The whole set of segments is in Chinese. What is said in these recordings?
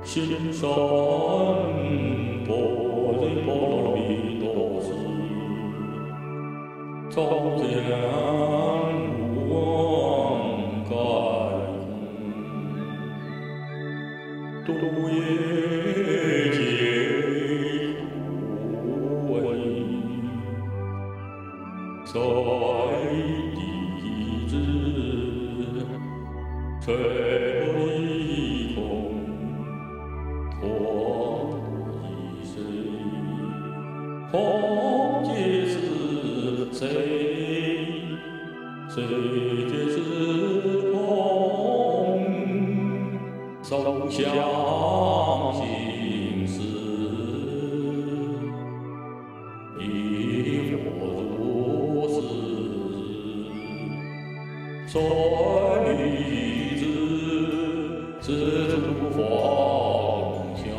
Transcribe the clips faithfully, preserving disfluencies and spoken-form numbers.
心善般若波罗蜜多时，照见无妄盖空，度业界苦味，在地之垂空。我一谁？空即是谁？谁即是空？受想行识，亦或如是。所以知知诸法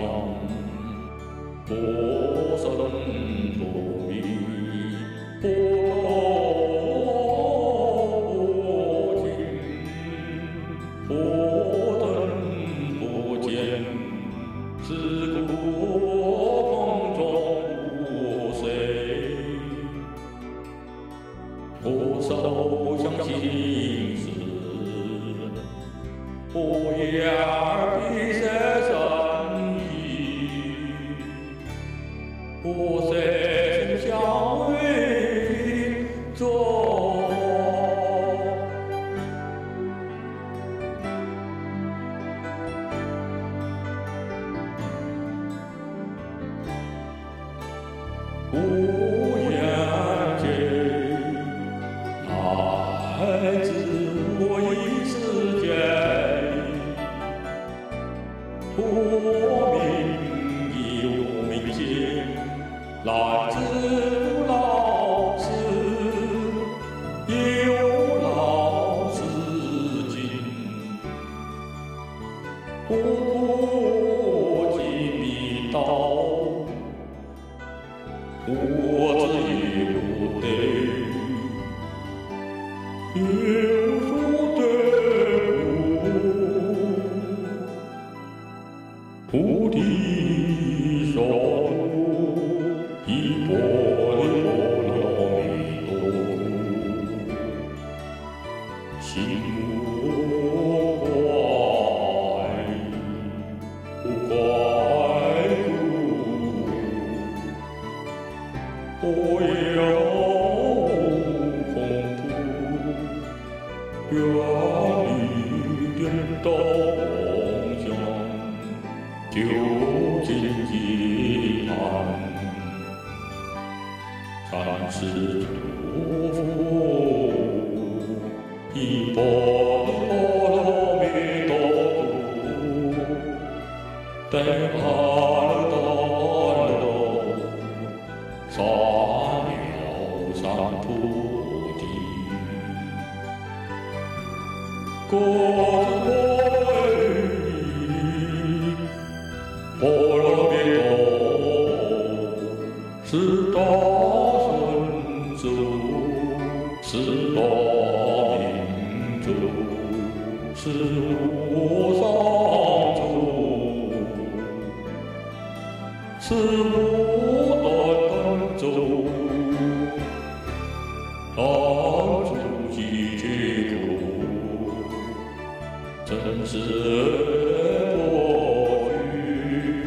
波生不明，波不净，波灯不见，是故空中无谁，不受想行识，不言彼色身意。我谁相为作？无言间，乃至我一世间，不明亦无明间。来自老师，有老师经，不过即密道，我自有得，有所得菩提所。一波罗蜜多，心无怪，无怪故，我有空途，愿离颠倒妄想，究竟一盘。禅师祝福，一波罗蜜多故，得阿耨多罗三藐三菩提，各自波罗蜜多，是大。是大明珠，是无上珠，是无端珠，当初即觉悟，真是多趣，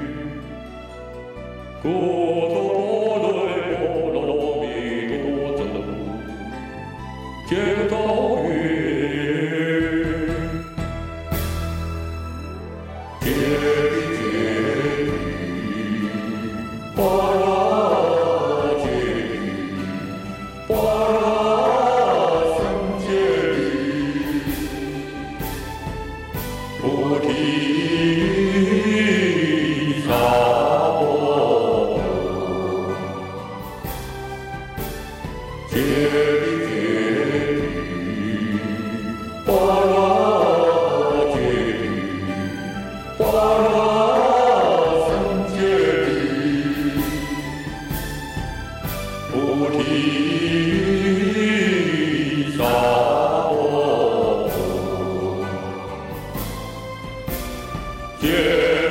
故作波罗蜜多咒。解道语，解解语，般若解语，般若僧解语，菩提萨婆诃，解。般若解语，般若僧解语，菩提萨婆诃。